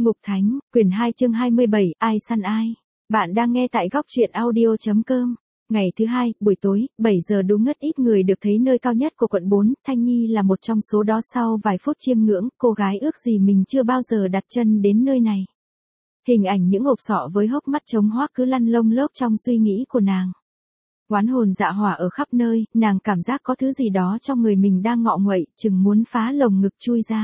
Ngục Thánh, quyển 2 chương 27, ai săn ai. Bạn đang nghe tại góc truyện audio.com. Ngày thứ hai, buổi tối, 7 giờ đúng ngất ít người được thấy nơi cao nhất của quận 4, Thanh Nhi là một trong số đó. Sau vài phút chiêm ngưỡng, cô gái ước gì mình chưa bao giờ đặt chân đến nơi này. Hình ảnh những hộp sọ với hốc mắt trống hoác cứ lăn lông lốc trong suy nghĩ của nàng. Oán hồn dạ hỏa ở khắp nơi, nàng cảm giác có thứ gì đó trong người mình đang ngọ nguậy, chừng muốn phá lồng ngực chui ra.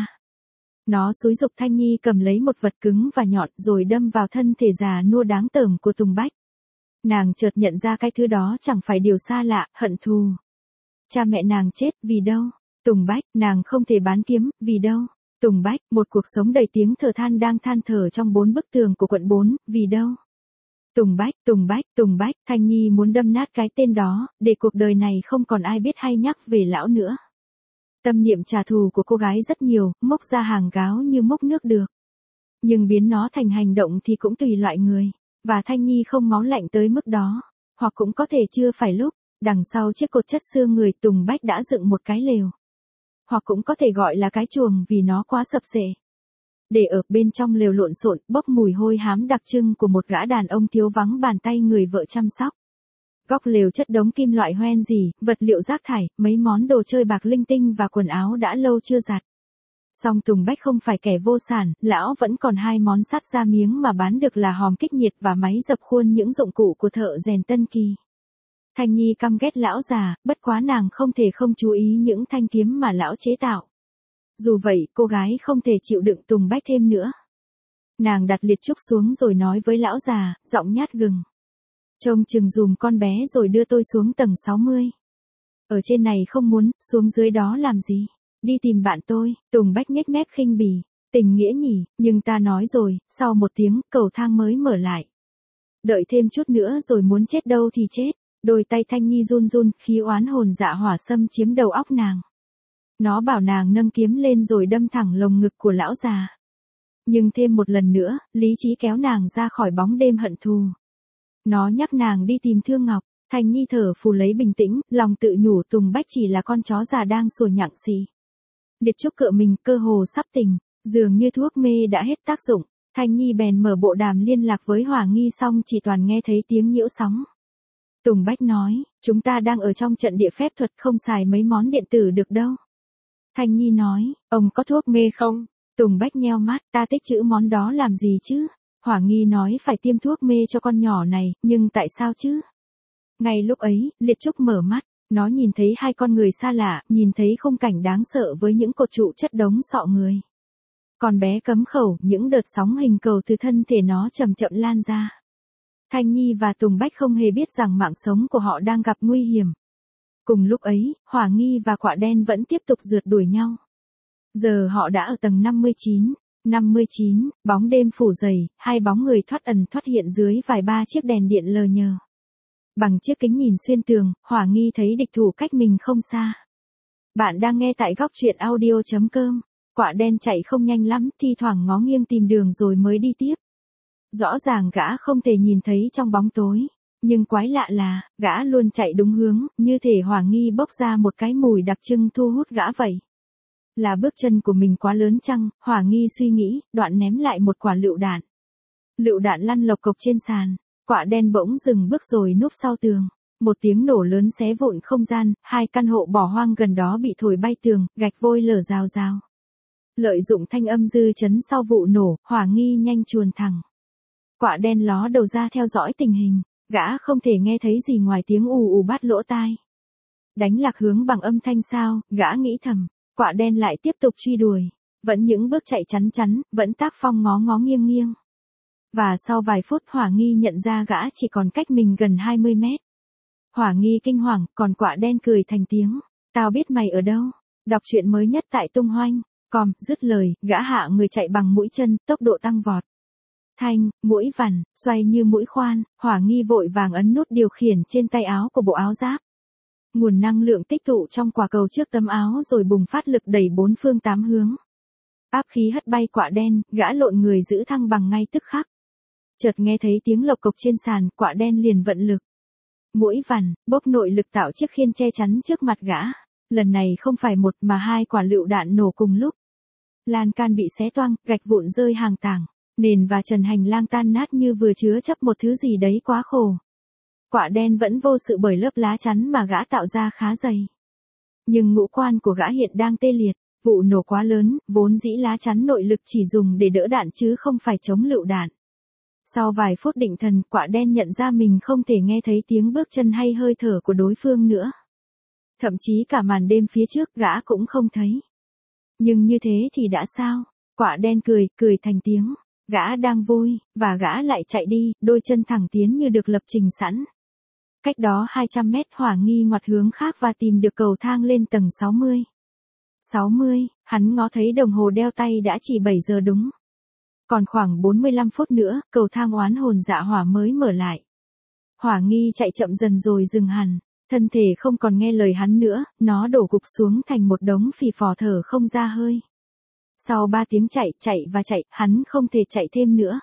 Nó xúi giục Thanh Nhi cầm lấy một vật cứng và nhọn rồi đâm vào thân thể già nua đáng tởm của Tùng Bách. Nàng chợt nhận ra cái thứ đó chẳng phải điều xa lạ, hận thù. Cha mẹ nàng chết, vì đâu? Tùng Bách, nàng không thể bán kiếm, vì đâu? Tùng Bách, một cuộc sống đầy tiếng thở than đang than thở trong 4 bức tường của quận 4, vì đâu? Tùng Bách, Tùng Bách, Tùng Bách, Thanh Nhi muốn đâm nát cái tên đó, để cuộc đời này không còn ai biết hay nhắc về lão nữa. Tâm niệm trả thù của cô gái rất nhiều, mốc ra hàng gáo như mốc nước được. Nhưng biến nó thành hành động thì cũng tùy loại người, và Thanh Nhi không máu lạnh tới mức đó, hoặc cũng có thể chưa phải lúc, đằng sau chiếc cột chất xương người Tùng Bách đã dựng một cái lều. Hoặc cũng có thể gọi là cái chuồng vì nó quá sập xệ. Để ở bên trong lều lộn xộn, bốc mùi hôi hám đặc trưng của một gã đàn ông thiếu vắng bàn tay người vợ chăm sóc. Góc lều chất đống kim loại hoen rỉ, vật liệu rác thải, mấy món đồ chơi bạc linh tinh và quần áo đã lâu chưa giặt. Song Tùng Bách không phải kẻ vô sản, lão vẫn còn 2 món sắt ra miếng mà bán được là hòm kích nhiệt và máy dập khuôn, những dụng cụ của thợ rèn tân kỳ. Thanh Nhi căm ghét lão già, bất quá nàng không thể không chú ý những thanh kiếm mà lão chế tạo. Dù vậy, cô gái không thể chịu đựng Tùng Bách thêm nữa. Nàng đặt liệt trúc xuống rồi nói với lão già, giọng nhát gừng. Trông chừng dùm con bé rồi đưa tôi xuống tầng 60. Ở trên này không muốn, xuống dưới đó làm gì? Đi tìm bạn tôi. Tùng Bách nhếch mép khinh bỉ. Tình nghĩa nhỉ, nhưng ta nói rồi, sau 1 tiếng, cầu thang mới mở lại. Đợi thêm chút nữa rồi muốn chết đâu thì chết. Đôi tay Thanh Nhi run run, khí oán hồn dạ hỏa xâm chiếm đầu óc nàng. Nó bảo nàng nâng kiếm lên rồi đâm thẳng lồng ngực của lão già. Nhưng thêm một lần nữa, lý trí kéo nàng ra khỏi bóng đêm hận thù. Nó nhắc nàng đi tìm Thương Ngọc. Thanh Nhi thở phù lấy bình tĩnh, lòng tự nhủ Tùng Bách chỉ là con chó già đang sủa nhặng xì. Liệt trúc cựa mình, cơ hồ sắp tỉnh, dường như thuốc mê đã hết tác dụng. Thanh Nhi bèn mở bộ đàm liên lạc với Hỏa Nghi, xong chỉ toàn nghe thấy tiếng nhiễu sóng. Tùng Bách nói, chúng ta đang ở trong trận địa phép thuật, không xài mấy món điện tử được đâu. Thanh Nhi nói, ông có thuốc mê không? Tùng Bách nheo mắt, ta tích trữ món đó làm gì chứ? Hỏa Nghi nói phải tiêm thuốc mê cho con nhỏ này, nhưng tại sao chứ? Ngay lúc ấy, Liệt Trúc mở mắt, nó nhìn thấy 2 con người xa lạ, nhìn thấy khung cảnh đáng sợ với những cột trụ chất đống sọ người. Con bé cấm khẩu, những đợt sóng hình cầu từ thân thể nó chậm chậm lan ra. Thanh Nhi và Tùng Bách không hề biết rằng mạng sống của họ đang gặp nguy hiểm. Cùng lúc ấy, Hỏa Nghi và Quạ Đen vẫn tiếp tục rượt đuổi nhau. Giờ họ đã ở tầng 59. 59, bóng đêm phủ dày, 2 bóng người thoát ẩn thoát hiện dưới vài ba chiếc đèn điện lờ nhờ. Bằng chiếc kính nhìn xuyên tường, Hỏa Nghi thấy địch thủ cách mình không xa. Bạn đang nghe tại góc truyện audio.com. Quạ Đen chạy không nhanh lắm, thi thoảng ngó nghiêng tìm đường rồi mới đi tiếp. Rõ ràng gã không thể nhìn thấy trong bóng tối, nhưng quái lạ là, gã luôn chạy đúng hướng, như thể Hỏa Nghi bốc ra một cái mùi đặc trưng thu hút gã vậy. Là bước chân của mình quá lớn chăng? Hỏa Nghi suy nghĩ, đoạn ném lại một quả lựu đạn. Lựu đạn lăn lộc cộc trên sàn. Quạ Đen bỗng dừng bước rồi núp sau tường. Một tiếng nổ lớn xé vụn không gian, 2 căn hộ bỏ hoang gần đó bị thổi bay tường, gạch vôi lở rào rào. Lợi dụng thanh âm dư chấn sau vụ nổ, Hỏa Nghi nhanh chuồn thẳng. Quạ Đen ló đầu ra theo dõi tình hình, gã không thể nghe thấy gì ngoài tiếng ù ù bát lỗ tai. Đánh lạc hướng bằng âm thanh sao, gã nghĩ thầm. Quạ Đen lại tiếp tục truy đuổi, vẫn những bước chạy chắn chắn, vẫn tác phong ngó ngó nghiêng nghiêng. Và sau vài phút Hỏa Nghi nhận ra gã chỉ còn cách mình gần 20 mét. Hỏa Nghi kinh hoàng, còn Quạ Đen cười thành tiếng. Tao biết mày ở đâu. Đọc truyện mới nhất tại Tung Hoanh. Dứt lời, gã hạ người chạy bằng mũi chân, tốc độ tăng vọt. Thanh, mũi vằn, xoay như mũi khoan, Hỏa Nghi vội vàng ấn nút điều khiển trên tay áo của bộ áo giáp. Nguồn năng lượng tích tụ trong quả cầu trước tấm áo rồi bùng phát lực đẩy 4 phương 8 hướng. Áp khí hất bay Quạ Đen, gã lộn người giữ thăng bằng ngay tức khắc. Chợt nghe thấy tiếng lộc cộc trên sàn, Quạ Đen liền vận lực. Mũi vằn, bốc nội lực tạo chiếc khiên che chắn trước mặt gã. Lần này không phải 1 mà 2 quả lựu đạn nổ cùng lúc. Lan can bị xé toang, gạch vụn rơi hàng tảng. Nền và trần hành lang tan nát như vừa chứa chấp một thứ gì đấy quá khổ. Quả đen vẫn vô sự bởi lớp lá chắn mà gã tạo ra khá dày. Nhưng ngũ quan của gã hiện đang tê liệt, vụ nổ quá lớn, vốn dĩ lá chắn nội lực chỉ dùng để đỡ đạn chứ không phải chống lựu đạn. Sau vài phút định thần, quả đen nhận ra mình không thể nghe thấy tiếng bước chân hay hơi thở của đối phương nữa. Thậm chí cả màn đêm phía trước gã cũng không thấy. Nhưng như thế thì đã sao? Quả đen cười thành tiếng. Gã đang vui, và gã lại chạy đi, đôi chân thẳng tiến như được lập trình sẵn. Cách đó 200 mét Hỏa Nghi ngoặt hướng khác và tìm được cầu thang lên tầng 60. 60, hắn ngó thấy đồng hồ đeo tay đã chỉ 7 giờ đúng. Còn khoảng 45 phút nữa, cầu thang oán hồn dạ hỏa mới mở lại. Hỏa Nghi chạy chậm dần rồi dừng hẳn, thân thể không còn nghe lời hắn nữa, nó đổ gục xuống thành một đống phì phò thở không ra hơi. Sau 3 tiếng chạy, hắn không thể chạy thêm nữa.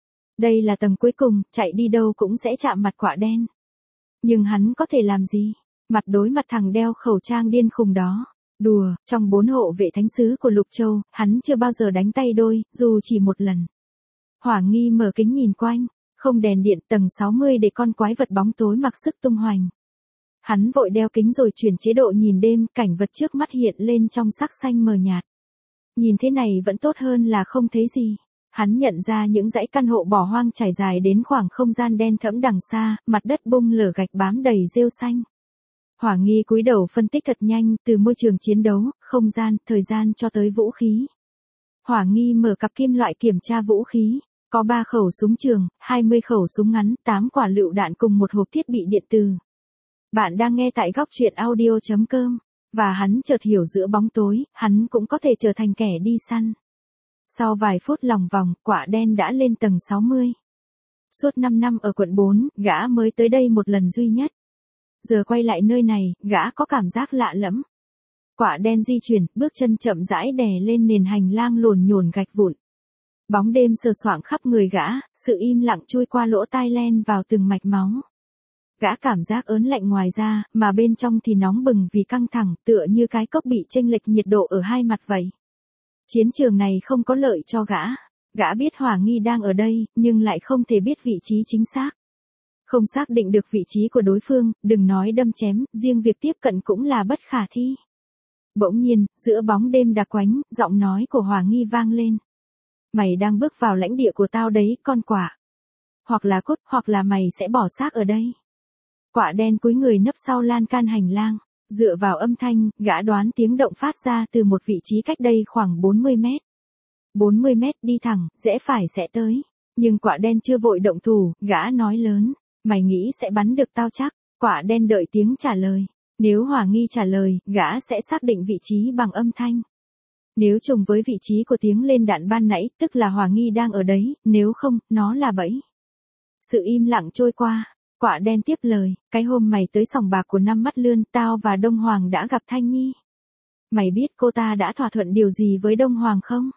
Đây là tầng cuối cùng, chạy đi đâu cũng sẽ chạm mặt quả đen. Nhưng hắn có thể làm gì? Mặt đối mặt thằng đeo khẩu trang điên khùng đó. Đùa, trong 4 hộ vệ thánh sứ của Lục Châu, hắn chưa bao giờ đánh tay đôi, dù chỉ một lần. Hỏa Nghi mở kính nhìn quanh, không đèn điện, tầng 60 để con quái vật bóng tối mặc sức tung hoành. Hắn vội đeo kính rồi chuyển chế độ nhìn đêm, cảnh vật trước mắt hiện lên trong sắc xanh mờ nhạt. Nhìn thế này vẫn tốt hơn là không thấy gì. Hắn nhận ra những dãy căn hộ bỏ hoang trải dài đến khoảng không gian đen thẫm đằng xa, mặt đất bung lở gạch bám đầy rêu xanh. Hỏa Nghi cúi đầu phân tích thật nhanh, từ môi trường chiến đấu, không gian, thời gian cho tới vũ khí. Hỏa Nghi mở cặp kim loại kiểm tra vũ khí, có 3 khẩu súng trường, 20 khẩu súng ngắn, 8 quả lựu đạn cùng một hộp thiết bị điện tử. Bạn đang nghe tại góc truyện audio.com. Và hắn chợt hiểu giữa bóng tối, hắn cũng có thể trở thành kẻ đi săn. Sau vài phút lòng vòng, quả đen đã lên tầng 60. Suốt 5 năm ở quận 4, gã mới tới đây một lần duy nhất. Giờ quay lại nơi này, gã có cảm giác lạ lẫm. Quả đen di chuyển, bước chân chậm rãi đè lên nền hành lang lồn nhồn gạch vụn. Bóng đêm sờ soạng khắp người gã, sự im lặng chui qua lỗ tai len vào từng mạch máu. Gã cảm giác ớn lạnh ngoài ra, mà bên trong thì nóng bừng vì căng thẳng, tựa như cái cốc bị chênh lệch nhiệt độ ở hai mặt vậy. Chiến trường này không có lợi cho gã. Gã biết Hỏa Nghi đang ở đây, nhưng lại không thể biết vị trí chính xác. Không xác định được vị trí của đối phương, đừng nói đâm chém, riêng việc tiếp cận cũng là bất khả thi. Bỗng nhiên, giữa bóng đêm đặc quánh, giọng nói của Hỏa Nghi vang lên. Mày đang bước vào lãnh địa của tao đấy, con quả. Hoặc là cốt, hoặc là mày sẽ bỏ xác ở đây. Quả đen cúi người nấp sau lan can hành lang, dựa vào âm thanh, gã đoán tiếng động phát ra từ một vị trí cách đây khoảng 40 mét. 40 mét đi thẳng, rẽ phải sẽ tới. Nhưng quả đen chưa vội động thủ, gã nói lớn, mày nghĩ sẽ bắn được tao chắc. Quả đen đợi tiếng trả lời. Nếu Hỏa Nghi trả lời, gã sẽ xác định vị trí bằng âm thanh. Nếu trùng với vị trí của tiếng lên đạn ban nãy, tức là Hỏa Nghi đang ở đấy, nếu không, nó là bẫy. Sự im lặng trôi qua. Quả đen tiếp lời, cái hôm mày tới sòng bạc của Năm Mắt Lươn, tao và Đông Hoàng đã gặp Thanh Nhi. Mày biết cô ta đã thỏa thuận điều gì với Đông Hoàng không?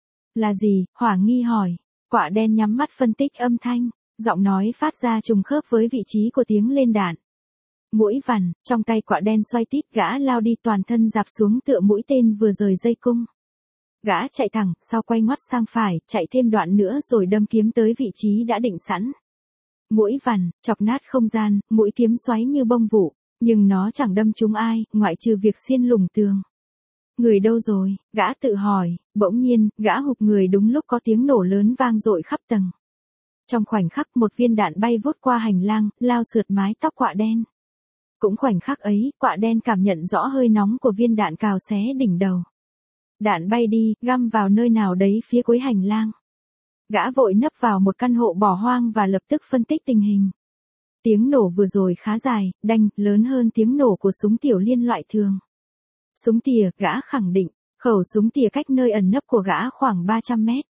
Là gì? Hỏa Nghi hỏi. Quả đen nhắm mắt phân tích âm thanh, giọng nói phát ra trùng khớp với vị trí của tiếng lên đạn. Mũi vằn, trong tay quả đen xoay tít, gã lao đi toàn thân dạp xuống tựa mũi tên vừa rời dây cung. Gã chạy thẳng, sau quay ngoắt sang phải, chạy thêm đoạn nữa rồi đâm kiếm tới vị trí đã định sẵn. Mũi vằn, chọc nát không gian, mũi kiếm xoáy như bông vụ, nhưng nó chẳng đâm trúng ai, ngoại trừ việc xiên lủng tường. Người đâu rồi? Gã tự hỏi, bỗng nhiên, gã hụt người đúng lúc có tiếng nổ lớn vang dội khắp tầng. Trong khoảnh khắc một viên đạn bay vút qua hành lang, lao sượt mái tóc quả đen. Cũng khoảnh khắc ấy, quả đen cảm nhận rõ hơi nóng của viên đạn cào xé đỉnh đầu. Đạn bay đi, găm vào nơi nào đấy phía cuối hành lang. Gã vội nấp vào một căn hộ bỏ hoang và lập tức phân tích tình hình. Tiếng nổ vừa rồi khá dài, đanh, lớn hơn tiếng nổ của súng tiểu liên loại thường. Súng tỉa, gã khẳng định, khẩu súng tỉa cách nơi ẩn nấp của gã khoảng 300 mét.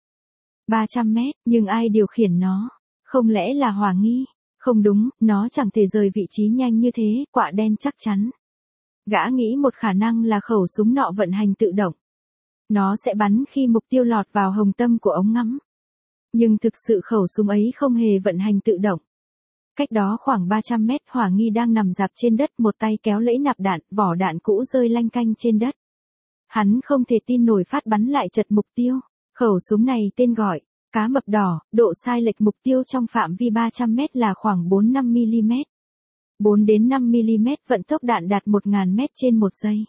300 mét, nhưng ai điều khiển nó? Không lẽ là Hỏa Nghi? Không đúng, nó chẳng thể rời vị trí nhanh như thế, quả đen chắc chắn. Gã nghĩ một khả năng là khẩu súng nọ vận hành tự động. Nó sẽ bắn khi mục tiêu lọt vào hồng tâm của ống ngắm. Nhưng thực sự khẩu súng ấy không hề vận hành tự động. Cách đó khoảng 300 mét, Hỏa Nghi đang nằm rạp trên đất, một tay kéo lẫy nạp đạn, vỏ đạn cũ rơi lanh canh trên đất. Hắn không thể tin nổi phát bắn lại chật mục tiêu. Khẩu súng này tên gọi, Cá mập đỏ, độ sai lệch mục tiêu trong phạm vi 300m là khoảng 4-5mm. 4 đến 5mm, vận tốc đạn đạt 1000m trên 1 giây.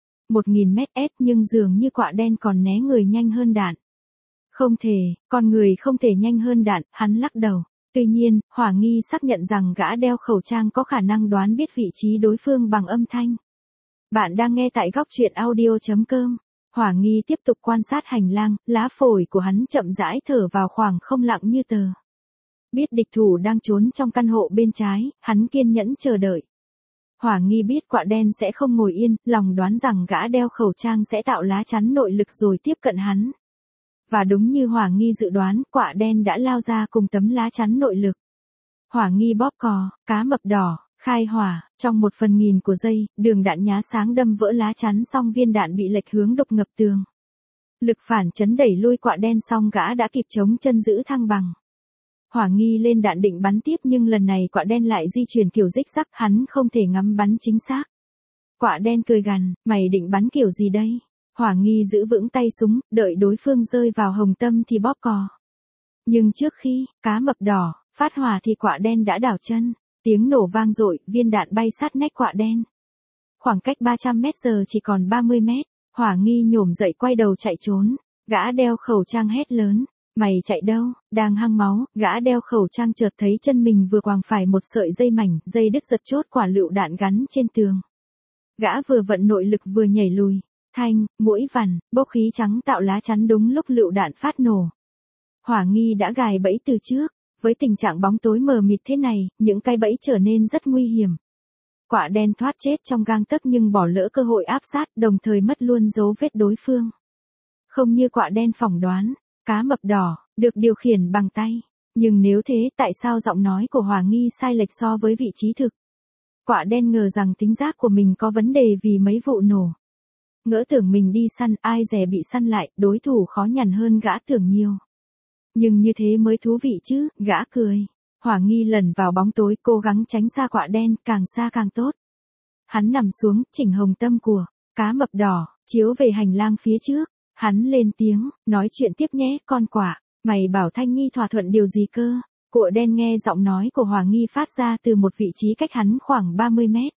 1000m/s, nhưng dường như quạ đen còn né người nhanh hơn đạn. Không thể, con người không thể nhanh hơn đạn, hắn lắc đầu. Tuy nhiên, Hỏa Nghi xác nhận rằng gã đeo khẩu trang có khả năng đoán biết vị trí đối phương bằng âm thanh. Bạn đang nghe tại góc truyện audio.com. Hỏa Nghi tiếp tục quan sát hành lang, lá phổi của hắn chậm rãi thở vào khoảng không lặng như tờ. Biết địch thủ đang trốn trong căn hộ bên trái, hắn kiên nhẫn chờ đợi. Hỏa Nghi biết quạ đen sẽ không ngồi yên, lòng đoán rằng gã đeo khẩu trang sẽ tạo lá chắn nội lực rồi tiếp cận hắn. Và đúng như Hỏa Nghi dự đoán, quạ đen đã lao ra cùng tấm lá chắn nội lực. Hỏa Nghi bóp cò, cá mập đỏ, khai hỏa, trong 1/1000 của giây, đường đạn nhá sáng đâm vỡ lá chắn xong viên đạn bị lệch hướng đục ngập tường. Lực phản chấn đẩy lui quạ đen xong gã đã kịp chống chân giữ thăng bằng. Hỏa Nghi lên đạn định bắn tiếp nhưng lần này quạ đen lại di chuyển kiểu rích rắc, hắn không thể ngắm bắn chính xác. Quạ đen cười gằn, mày định bắn kiểu gì đây? Hỏa Nghi giữ vững tay súng, đợi đối phương rơi vào hồng tâm thì bóp cò. Nhưng trước khi, cá mập đỏ, phát hỏa thì quạ đen đã đảo chân. Tiếng nổ vang dội, viên đạn bay sát nách quạ đen. Khoảng cách 300m giờ chỉ còn 30m, Hỏa Nghi nhổm dậy quay đầu chạy trốn. Gã đeo khẩu trang hét lớn, mày chạy đâu? Đang hăng máu, gã đeo khẩu trang chợt thấy chân mình vừa quàng phải một sợi dây mảnh, dây đứt giật chốt quả lựu đạn gắn trên tường. Gã vừa vận nội lực vừa nhảy lùi, thanh, mũi vằn, bốc khí trắng tạo lá chắn đúng lúc lựu đạn phát nổ. Hỏa Nghi đã gài bẫy từ trước. Với tình trạng bóng tối mờ mịt thế này, những cái bẫy trở nên rất nguy hiểm. Quạ đen thoát chết trong gang tấc nhưng bỏ lỡ cơ hội áp sát, đồng thời mất luôn dấu vết đối phương. Không như quạ đen phỏng đoán, cá mập đỏ, được điều khiển bằng tay. Nhưng nếu thế, tại sao giọng nói của Hỏa Nghi sai lệch so với vị trí thực? Quạ đen ngờ rằng tính giác của mình có vấn đề vì mấy vụ nổ. Ngỡ tưởng mình đi săn, ai dè bị săn lại, đối thủ khó nhằn hơn gã tưởng nhiều. Nhưng như thế mới thú vị chứ, gã cười. Hỏa Nghi lẩn vào bóng tối, cố gắng tránh xa quạ đen, càng xa càng tốt. Hắn nằm xuống, chỉnh hồng tâm của cá mập đỏ, chiếu về hành lang phía trước. Hắn lên tiếng, nói chuyện tiếp nhé, con quạ. Mày bảo Thanh Nhi thỏa thuận điều gì cơ? Quạ đen nghe giọng nói của Hỏa Nghi phát ra từ một vị trí cách hắn khoảng 30m.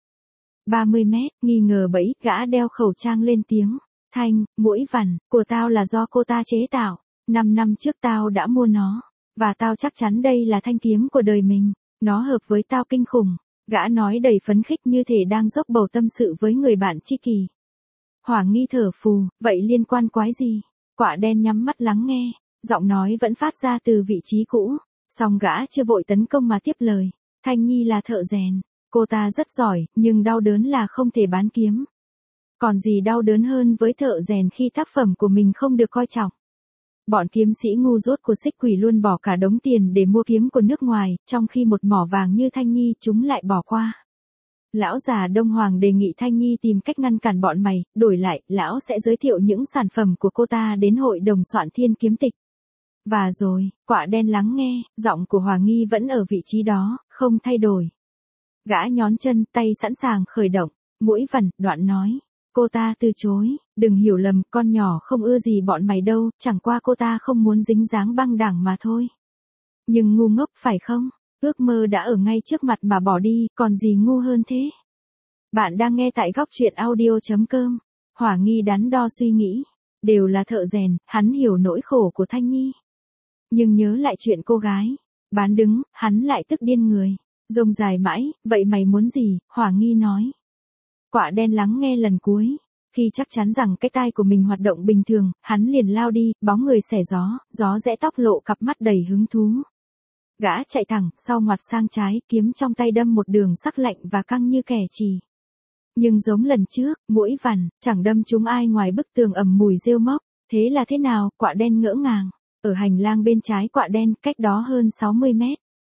30m, nghi ngờ bẫy, gã đeo khẩu trang lên tiếng. Thanh, mũi vằn, của tao là do cô ta chế tạo. 5 năm trước tao đã mua nó, và tao chắc chắn đây là thanh kiếm của đời mình. Nó hợp với tao kinh khủng. Gã nói đầy phấn khích như thể đang dốc bầu tâm sự với người bạn tri kỷ. Hỏa Nghi thở phù, vậy liên quan quái gì? Quạ đen nhắm mắt lắng nghe, giọng nói vẫn phát ra từ vị trí cũ. Song gã chưa vội tấn công mà tiếp lời. Thanh Nhi là thợ rèn. Cô ta rất giỏi, nhưng đau đớn là không thể bán kiếm. Còn gì đau đớn hơn với thợ rèn khi tác phẩm của mình không được coi trọng. Bọn kiếm sĩ ngu dốt của Xích Quỷ luôn bỏ cả đống tiền để mua kiếm của nước ngoài, trong khi một mỏ vàng như Thanh Nhi chúng lại bỏ qua. Lão già Đông Hoàng đề nghị Thanh Nhi tìm cách ngăn cản bọn mày, đổi lại, lão sẽ giới thiệu những sản phẩm của cô ta đến hội đồng soạn thiên kiếm tịch. Và rồi, quạ đen lắng nghe, giọng của Hỏa Nghi vẫn ở vị trí đó, không thay đổi. Gã nhón chân, tay sẵn sàng khởi động, mũi vằn, đoạn nói. Cô ta từ chối, đừng hiểu lầm, con nhỏ không ưa gì bọn mày đâu, chẳng qua cô ta không muốn dính dáng băng đảng mà thôi. Nhưng ngu ngốc phải không? Ước mơ đã ở ngay trước mặt mà bỏ đi, còn gì ngu hơn thế? Bạn đang nghe tại góc truyện audio.com. Hỏa Nghi đắn đo suy nghĩ. Đều là thợ rèn, hắn hiểu nỗi khổ của Thanh Nhi. Nhưng nhớ lại chuyện cô gái bán đứng, hắn lại tức điên người. Rông dài mãi, vậy mày muốn gì? Hỏa Nghi nói. Quạ đen lắng nghe lần cuối. Khi chắc chắn rằng cái tai của mình hoạt động bình thường, hắn liền lao đi, bóng người xẻ gió rẽ tóc lộ cặp mắt đầy hứng thú. Gã chạy thẳng, sau ngoặt sang trái, kiếm trong tay đâm một đường sắc lạnh và căng như kẻ chì. Nhưng giống lần trước, mũi vằn, chẳng đâm trúng ai ngoài bức tường ầm mùi rêu mốc. Thế là thế nào? Quạ đen ngỡ ngàng. Ở hành lang bên trái quạ đen, cách đó hơn 60m.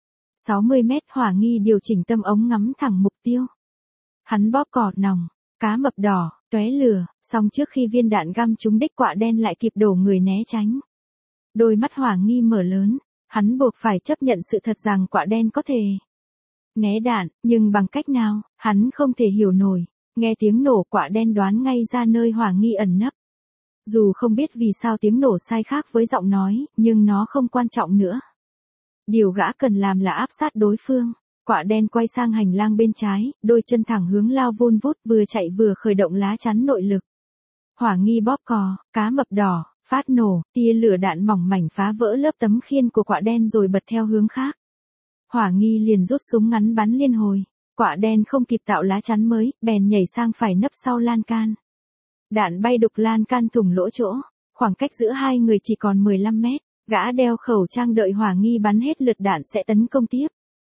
60m, Hỏa Nghi điều chỉnh tâm ống ngắm thẳng mục tiêu. Hắn bóp cò nòng, cá mập đỏ, tóe lửa, song trước khi viên đạn găm trúng đích quạ đen lại kịp đổ người né tránh. Đôi mắt Hỏa Nghi mở lớn, hắn buộc phải chấp nhận sự thật rằng quạ đen có thể né đạn, nhưng bằng cách nào, hắn không thể hiểu nổi. Nghe tiếng nổ, quạ đen đoán ngay ra nơi Hỏa Nghi ẩn nấp. Dù không biết vì sao tiếng nổ sai khác với giọng nói, nhưng nó không quan trọng nữa. Điều gã cần làm là áp sát đối phương. Quạ đen quay sang hành lang bên trái, đôi chân thẳng hướng lao vun vút, vừa chạy vừa khởi động lá chắn nội lực. Hỏa nghi bóp cò, cá mập đỏ, phát nổ, tia lửa đạn mỏng mảnh phá vỡ lớp tấm khiên của quạ đen rồi bật theo hướng khác. Hỏa nghi liền rút súng ngắn bắn liên hồi. Quạ đen không kịp tạo lá chắn mới, bèn nhảy sang phải nấp sau lan can. Đạn bay đục lan can thủng lỗ chỗ, khoảng cách giữa hai người chỉ còn 15 mét. Gã đeo khẩu trang đợi hỏa nghi bắn hết lượt đạn sẽ tấn công tiếp.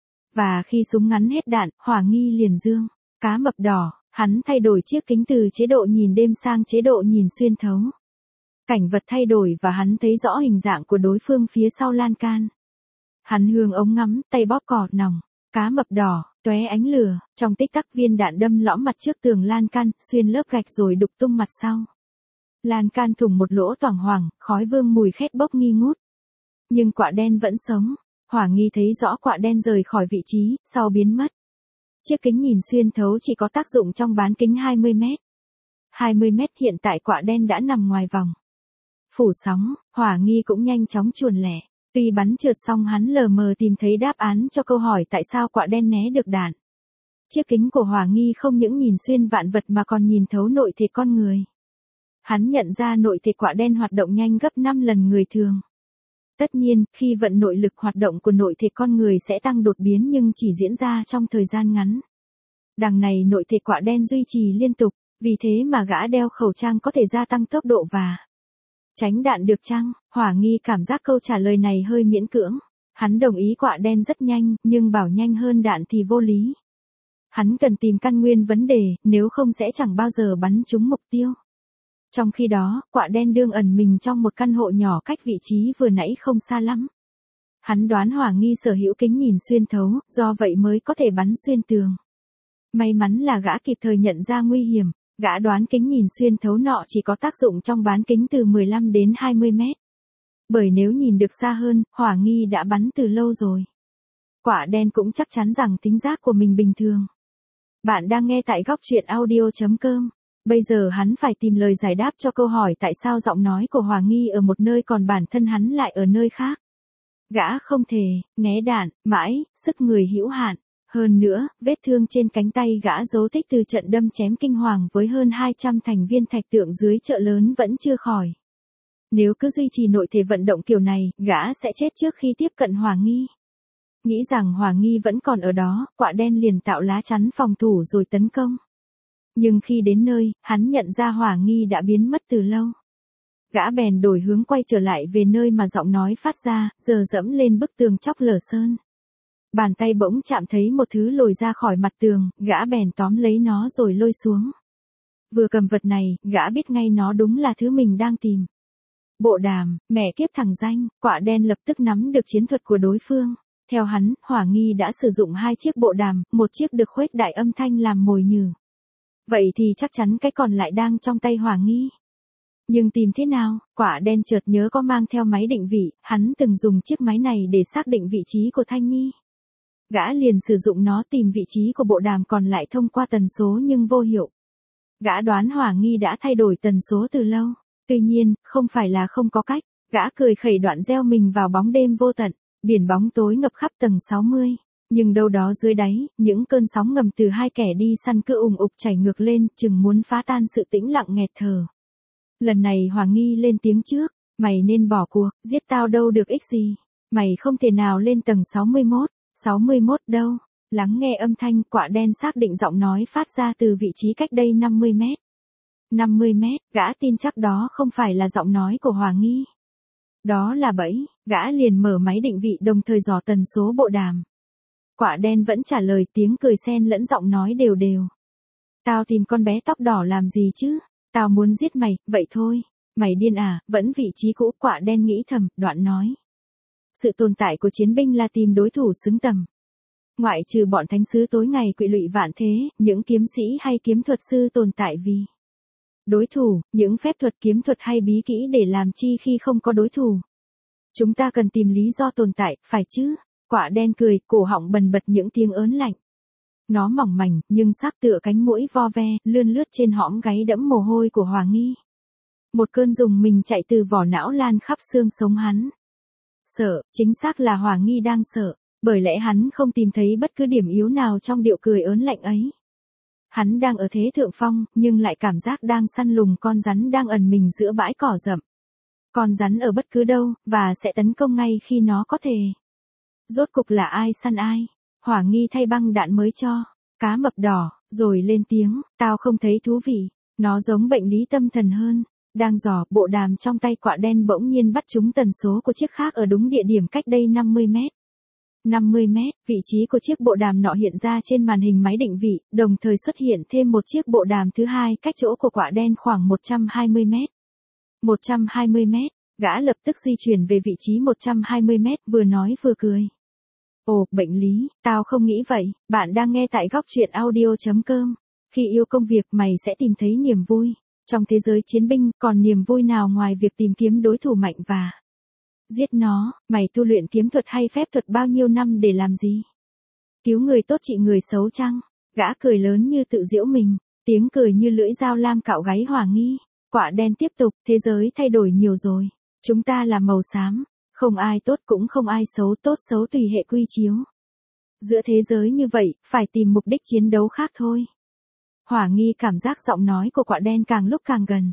Và khi súng ngắn hết đạn, hỏa nghi liền dương. Cá mập đỏ, hắn thay đổi chiếc kính từ chế độ nhìn đêm sang chế độ nhìn xuyên thấu. Cảnh vật thay đổi và hắn thấy rõ hình dạng của đối phương phía sau lan can. Hắn hướng ống ngắm, tay bóp cò nòng. Cá mập đỏ, tóe ánh lửa, trong tích tắc viên đạn đâm lõm mặt trước tường lan can, xuyên lớp gạch rồi đục tung mặt sau. Lan can thủng một lỗ toảng hoàng, khói vương mùi khét bốc nghi ngút. Nhưng quạ đen vẫn sống. Hỏa nghi thấy rõ quạ đen rời khỏi vị trí, sau biến mất. Chiếc kính nhìn xuyên thấu chỉ có tác dụng trong bán kính 20 mét. 20 mét hiện tại quạ đen đã nằm ngoài vòng. Phủ sóng, hỏa nghi cũng nhanh chóng chuồn lẻ. Tuy bắn trượt xong hắn lờ mờ tìm thấy đáp án cho câu hỏi tại sao quạ đen né được đạn. Chiếc kính của hỏa nghi không những nhìn xuyên vạn vật mà còn nhìn thấu nội thể con người. Hắn nhận ra nội thể quạ đen hoạt động nhanh gấp 5 lần người thường. Tất nhiên, khi vận nội lực hoạt động của nội thể con người sẽ tăng đột biến nhưng chỉ diễn ra trong thời gian ngắn. Đằng này nội thể quạ đen duy trì liên tục, vì thế mà gã đeo khẩu trang có thể gia tăng tốc độ và tránh đạn được chăng? Hỏa nghi cảm giác câu trả lời này hơi miễn cưỡng. Hắn đồng ý quạ đen rất nhanh, nhưng bảo nhanh hơn đạn thì vô lý. Hắn cần tìm căn nguyên vấn đề, nếu không sẽ chẳng bao giờ bắn trúng mục tiêu. Trong khi đó, quạ đen đương ẩn mình trong một căn hộ nhỏ cách vị trí vừa nãy không xa lắm. Hắn đoán hỏa nghi sở hữu kính nhìn xuyên thấu, do vậy mới có thể bắn xuyên tường. May mắn là gã kịp thời nhận ra nguy hiểm, gã đoán kính nhìn xuyên thấu nọ chỉ có tác dụng trong bán kính từ 15 đến 20 mét. Bởi nếu nhìn được xa hơn, hỏa nghi đã bắn từ lâu rồi. Quạ đen cũng chắc chắn rằng tính giác của mình bình thường. Bạn đang nghe tại góc truyện audio.com. Bây giờ hắn phải tìm lời giải đáp cho câu hỏi tại sao giọng nói của hỏa nghi ở một nơi còn bản thân hắn lại ở nơi khác. Gã không thể né đạn, mãi, sức người hữu hạn. Hơn nữa, vết thương trên cánh tay gã dấu tích từ trận đâm chém kinh hoàng với hơn 200 thành viên thạch tượng dưới chợ lớn vẫn chưa khỏi. Nếu cứ duy trì nội thể vận động kiểu này, gã sẽ chết trước khi tiếp cận hỏa nghi. Nghĩ rằng hỏa nghi vẫn còn ở đó, quạ đen liền tạo lá chắn phòng thủ rồi tấn công. Nhưng khi đến nơi, hắn nhận ra hỏa nghi đã biến mất từ lâu. Gã bèn đổi hướng quay trở lại về nơi mà giọng nói phát ra, giờ dẫm lên bức tường chóc lở sơn. Bàn tay bỗng chạm thấy một thứ lồi ra khỏi mặt tường, gã bèn tóm lấy nó rồi lôi xuống. Vừa cầm vật này, gã biết ngay nó đúng là thứ mình đang tìm. Bộ đàm, mẹ kiếp thằng danh, quạ đen lập tức nắm được chiến thuật của đối phương. Theo hắn, hỏa nghi đã sử dụng 2 chiếc bộ đàm, một chiếc được khuếch đại âm thanh làm mồi nhử. Vậy thì chắc chắn cái còn lại đang trong tay hỏa nghi. Nhưng tìm thế nào, quạ đen chợt nhớ có mang theo máy định vị, hắn từng dùng chiếc máy này để xác định vị trí của Thanh Nhi. Gã liền sử dụng nó tìm vị trí của bộ đàm còn lại thông qua tần số nhưng vô hiệu. Gã đoán hỏa nghi đã thay đổi tần số từ lâu. Tuy nhiên, không phải là không có cách, gã cười khẩy đoạn gieo mình vào bóng đêm vô tận, biển bóng tối ngập khắp tầng 60. Nhưng đâu đó dưới đáy, những cơn sóng ngầm từ 2 kẻ đi săn cứ ùng ục chảy ngược lên, chừng muốn phá tan sự tĩnh lặng nghẹt thở. Lần này hỏa nghi lên tiếng trước, mày nên bỏ cuộc, giết tao đâu được ích gì. Mày không thể nào lên tầng 61, 61 đâu. Lắng nghe âm thanh, quạ đen xác định giọng nói phát ra từ vị trí cách đây 50 mét. 50 mét, gã tin chắc đó không phải là giọng nói của hỏa nghi. Đó là bẫy, gã liền mở máy định vị đồng thời dò tần số bộ đàm. Quạ đen vẫn trả lời tiếng cười xen lẫn giọng nói đều đều. Tao tìm con bé tóc đỏ làm gì chứ? Tao muốn giết mày, vậy thôi. Mày điên à, vẫn vị trí cũ, quạ đen nghĩ thầm, đoạn nói. Sự tồn tại của chiến binh là tìm đối thủ xứng tầm. Ngoại trừ bọn thánh sứ tối ngày quỵ lụy vạn thế, những kiếm sĩ hay kiếm thuật sư tồn tại vì đối thủ, những phép thuật kiếm thuật hay bí kỹ để làm chi khi không có đối thủ. Chúng ta cần tìm lý do tồn tại, phải chứ? Quạ đen cười, cổ họng bần bật những tiếng ớn lạnh. Nó mỏng mảnh, nhưng xác tựa cánh muỗi vo ve, lươn lướt trên hõm gáy đẫm mồ hôi của hỏa nghi. Một cơn rùng mình chạy từ vỏ não lan khắp xương sống hắn. Sợ, chính xác là Hỏa Nghi đang sợ, bởi lẽ hắn không tìm thấy bất cứ điểm yếu nào trong điệu cười ớn lạnh ấy. Hắn đang ở thế thượng phong, nhưng lại cảm giác đang săn lùng con rắn đang ẩn mình giữa bãi cỏ rậm. Con rắn ở bất cứ đâu, và sẽ tấn công ngay khi nó có thể. Rốt cục là ai săn ai? Hỏa Nghi thay băng đạn mới cho. Cá mập đỏ, rồi lên tiếng, tao không thấy thú vị. Nó giống bệnh lý tâm thần hơn. Đang dò, bộ đàm trong tay quạ đen bỗng nhiên bắt trúng tần số của chiếc khác ở đúng địa điểm cách đây 50 mét. 50 mét, vị trí của chiếc bộ đàm nọ hiện ra trên màn hình máy định vị, đồng thời xuất hiện thêm một chiếc bộ đàm thứ hai cách chỗ của quạ đen khoảng 120 mét. 120 mét, gã lập tức di chuyển về vị trí 120 mét vừa nói vừa cười. Ồ, bệnh lý, tao không nghĩ vậy, bạn đang nghe tại góc truyện audio.com. Khi yêu công việc mày sẽ tìm thấy niềm vui. Trong thế giới chiến binh, còn niềm vui nào ngoài việc tìm kiếm đối thủ mạnh và giết nó? Mày tu luyện kiếm thuật hay phép thuật bao nhiêu năm để làm gì? Cứu người tốt trị người xấu chăng? Gã cười lớn như tự giễu mình, tiếng cười như lưỡi dao lam cạo gáy Hỏa Nghi. Quạ đen tiếp tục, thế giới thay đổi nhiều rồi. Chúng ta là màu xám, không ai tốt cũng không ai xấu, tốt xấu tùy hệ quy chiếu. Giữa thế giới như vậy, phải tìm mục đích chiến đấu khác thôi. Hỏa Nghi cảm giác giọng nói của quạ đen càng lúc càng gần.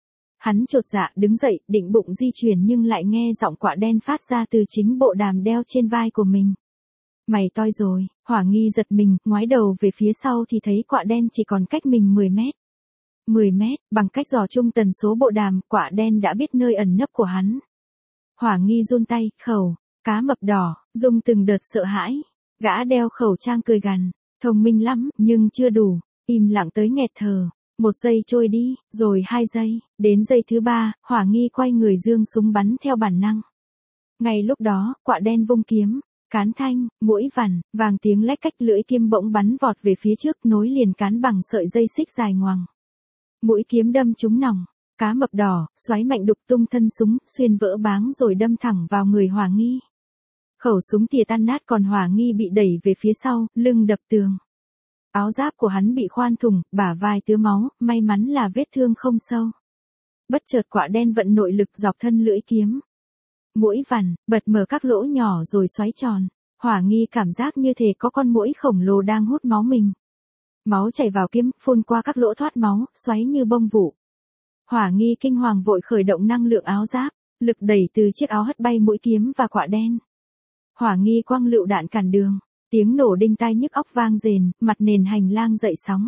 Hắn chột dạ đứng dậy, định bụng di chuyển nhưng lại nghe giọng quạ đen phát ra từ chính bộ đàm đeo trên vai của mình. Mày toi rồi, Hỏa Nghi giật mình, ngoái đầu về phía sau thì thấy quạ đen chỉ còn cách mình 10 mét. 10 mét, bằng cách dò chung tần số bộ đàm, quạ đen đã biết nơi ẩn nấp của hắn. Hỏa Nghi run tay, khẩu, cá mập đỏ, dùng từng đợt sợ hãi. Gã đeo khẩu trang cười gằn, thông minh lắm, nhưng chưa đủ. Im lặng tới nghẹt thở. 1 giây trôi đi, rồi 2 giây, đến giây thứ 3, Hỏa Nghi quay người giương súng bắn theo bản năng. Ngay lúc đó, quạ đen vung kiếm, cán thanh, mũi vằn, vàng tiếng lách cách, lưỡi kiếm bỗng bắn vọt về phía trước, nối liền cán bằng sợi dây xích dài ngoằng. Mũi kiếm đâm trúng nòng, cá mập đỏ, xoáy mạnh đục tung thân súng, xuyên vỡ báng rồi đâm thẳng vào người Hỏa Nghi. Khẩu súng tỉa tan nát, còn Hỏa Nghi bị đẩy về phía sau, lưng đập tường. Áo giáp của hắn bị khoan thủng, bả vai tứa máu, may mắn là vết thương không sâu. Bất chợt quạ đen vận nội lực dọc thân lưỡi kiếm. Mũi vằn, bật mở các lỗ nhỏ rồi xoáy tròn. Hỏa Nghi cảm giác như thể có con muỗi khổng lồ đang hút máu mình. Máu chảy vào kiếm, phun qua các lỗ thoát máu, xoáy như bông vụ. Hỏa Nghi kinh hoàng vội khởi động năng lượng áo giáp, lực đẩy từ chiếc áo hất bay mũi kiếm và quạ đen. Hỏa Nghi quăng lựu đạn cản đường. Tiếng nổ đinh tai nhức óc vang rền, mặt nền hành lang dậy sóng.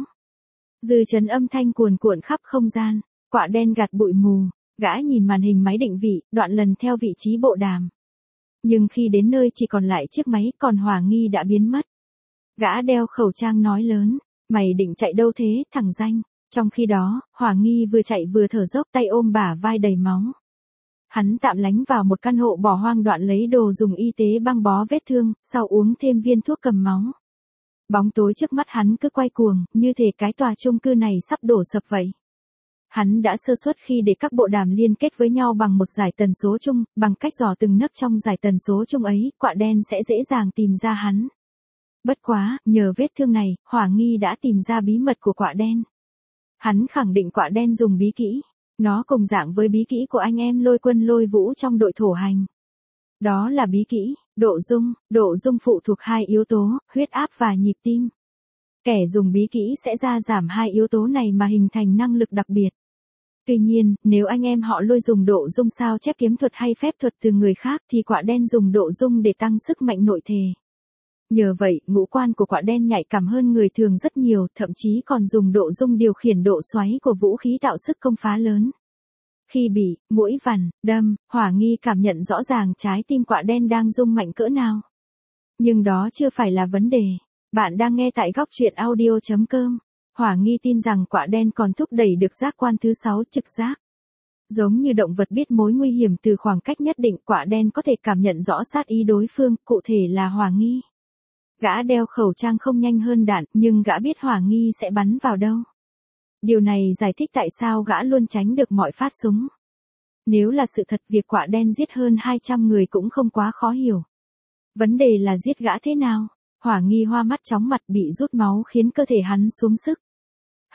Dư chấn âm thanh cuồn cuộn khắp không gian, quạ đen gạt bụi mù, gã nhìn màn hình máy định vị, đoạn lần theo vị trí bộ đàm. Nhưng khi đến nơi chỉ còn lại chiếc máy, còn Hỏa Nghi đã biến mất. Gã đeo khẩu trang nói lớn, mày định chạy đâu thế, thằng danh? Trong khi đó, Hỏa Nghi vừa chạy vừa thở dốc, tay ôm bả vai đầy máu. Hắn tạm lánh vào một căn hộ bỏ hoang, đoạn lấy đồ dùng y tế băng bó vết thương, sau uống thêm viên thuốc cầm máu. Bóng tối trước mắt hắn cứ quay cuồng, như thể cái tòa chung cư này sắp đổ sập vậy. Hắn đã sơ suất khi để các bộ đàm liên kết với nhau bằng một dải tần số chung, bằng cách dò từng nấc trong dải tần số chung ấy, quạ đen sẽ dễ dàng tìm ra hắn. Bất quá, nhờ vết thương này, Hỏa Nghi đã tìm ra bí mật của quạ đen. Hắn khẳng định quạ đen dùng bí kỹ. Nó cùng dạng với bí kỹ của anh em Lôi Quân Lôi Vũ trong đội thổ hành. Đó là bí kỹ, độ dung phụ thuộc 2 yếu tố, huyết áp và nhịp tim. Kẻ dùng bí kỹ sẽ gia giảm 2 yếu tố này mà hình thành năng lực đặc biệt. Tuy nhiên, nếu anh em họ Lôi dùng độ dung sao chép kiếm thuật hay phép thuật từ người khác thì quạ đen dùng độ dung để tăng sức mạnh nội thể. Nhờ vậy, ngũ quan của quạ đen nhạy cảm hơn người thường rất nhiều, thậm chí còn dùng độ dung điều khiển độ xoáy của vũ khí tạo sức công phá lớn. Khi bị mũi vằn đâm, Hỏa Nghi cảm nhận rõ ràng trái tim quạ đen đang rung mạnh cỡ nào. Nhưng đó chưa phải là vấn đề. Bạn đang nghe tại góc truyện audio.com. Hỏa Nghi tin rằng quạ đen còn thúc đẩy được giác quan thứ 6, trực giác. Giống như động vật biết mối nguy hiểm từ khoảng cách nhất định, quạ đen có thể cảm nhận rõ sát ý đối phương, cụ thể là Hỏa Nghi. Gã đeo khẩu trang không nhanh hơn đạn, nhưng gã biết Hỏa Nghi sẽ bắn vào đâu. Điều này giải thích tại sao gã luôn tránh được mọi phát súng. Nếu là sự thật, việc quạ đen giết hơn 200 người cũng không quá khó hiểu. Vấn đề là giết gã thế nào? Hỏa Nghi hoa mắt chóng mặt, bị rút máu khiến cơ thể hắn xuống sức.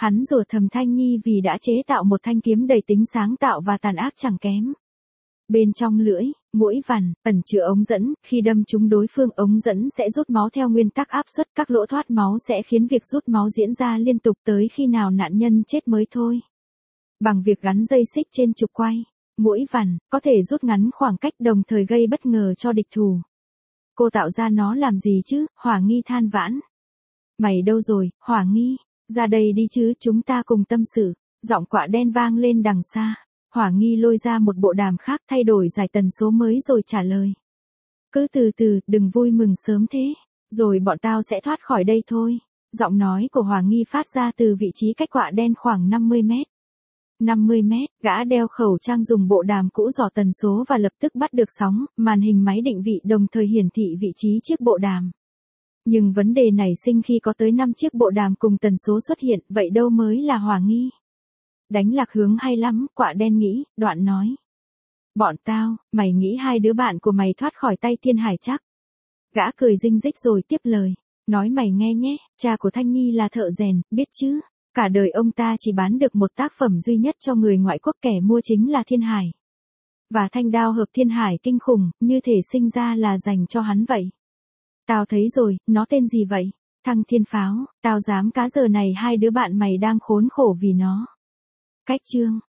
Hắn rủa thầm Thanh Nhi vì đã chế tạo một thanh kiếm đầy tính sáng tạo và tàn ác chẳng kém. Bên trong lưỡi, mũi vằn, ẩn chứa ống dẫn, khi đâm trúng đối phương ống dẫn sẽ rút máu theo nguyên tắc áp suất, các lỗ thoát máu sẽ khiến việc rút máu diễn ra liên tục tới khi nào nạn nhân chết mới thôi. Bằng việc gắn dây xích trên trục quay, mũi vằn, có thể rút ngắn khoảng cách đồng thời gây bất ngờ cho địch thủ. Cô tạo ra nó làm gì chứ, Hỏa Nghi than vãn. Mày đâu rồi, Hỏa Nghi, ra đây đi chứ, chúng ta cùng tâm sự. Giọng quạ đen vang lên đằng xa. Hỏa Nghi lôi ra một bộ đàm khác thay đổi giải tần số mới rồi trả lời. Cứ từ từ, đừng vui mừng sớm thế. Rồi bọn tao sẽ thoát khỏi đây thôi. Giọng nói của Hỏa Nghi phát ra từ vị trí cách quạ đen khoảng 50 mét. 50 mét, gã đeo khẩu trang dùng bộ đàm cũ dò tần số và lập tức bắt được sóng, màn hình máy định vị đồng thời hiển thị vị trí chiếc bộ đàm. Nhưng vấn đề nảy sinh khi có tới 5 chiếc bộ đàm cùng tần số xuất hiện, vậy đâu mới là Hỏa Nghi? Đánh lạc hướng hay lắm, quạ đen nghĩ, đoạn nói. Bọn tao, mày nghĩ hai đứa bạn của mày thoát khỏi tay Thiên Hải chắc? Gã cười rinh rích rồi tiếp lời. Nói mày nghe nhé, cha của Thanh Nhi là thợ rèn, biết chứ? Cả đời ông ta chỉ bán được một tác phẩm duy nhất cho người ngoại quốc, kẻ mua chính là Thiên Hải. Và thanh đao hợp Thiên Hải kinh khủng, như thể sinh ra là dành cho hắn vậy. Tao thấy rồi, nó tên gì vậy? Thăng Thiên Pháo, tao dám cá giờ này hai đứa bạn mày đang khốn khổ vì nó. Cách chương